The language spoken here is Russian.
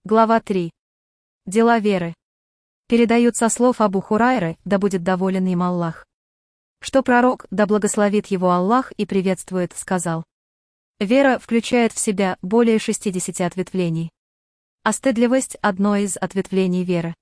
Глава 3. Дела веры. Передают со слов Абу Хурайры, да будет доволен им Аллах. Что пророк, да благословит его Аллах и приветствует, сказал. Вера включает в себя более 60 ответвлений. А стыдливость – одно из ответвлений веры.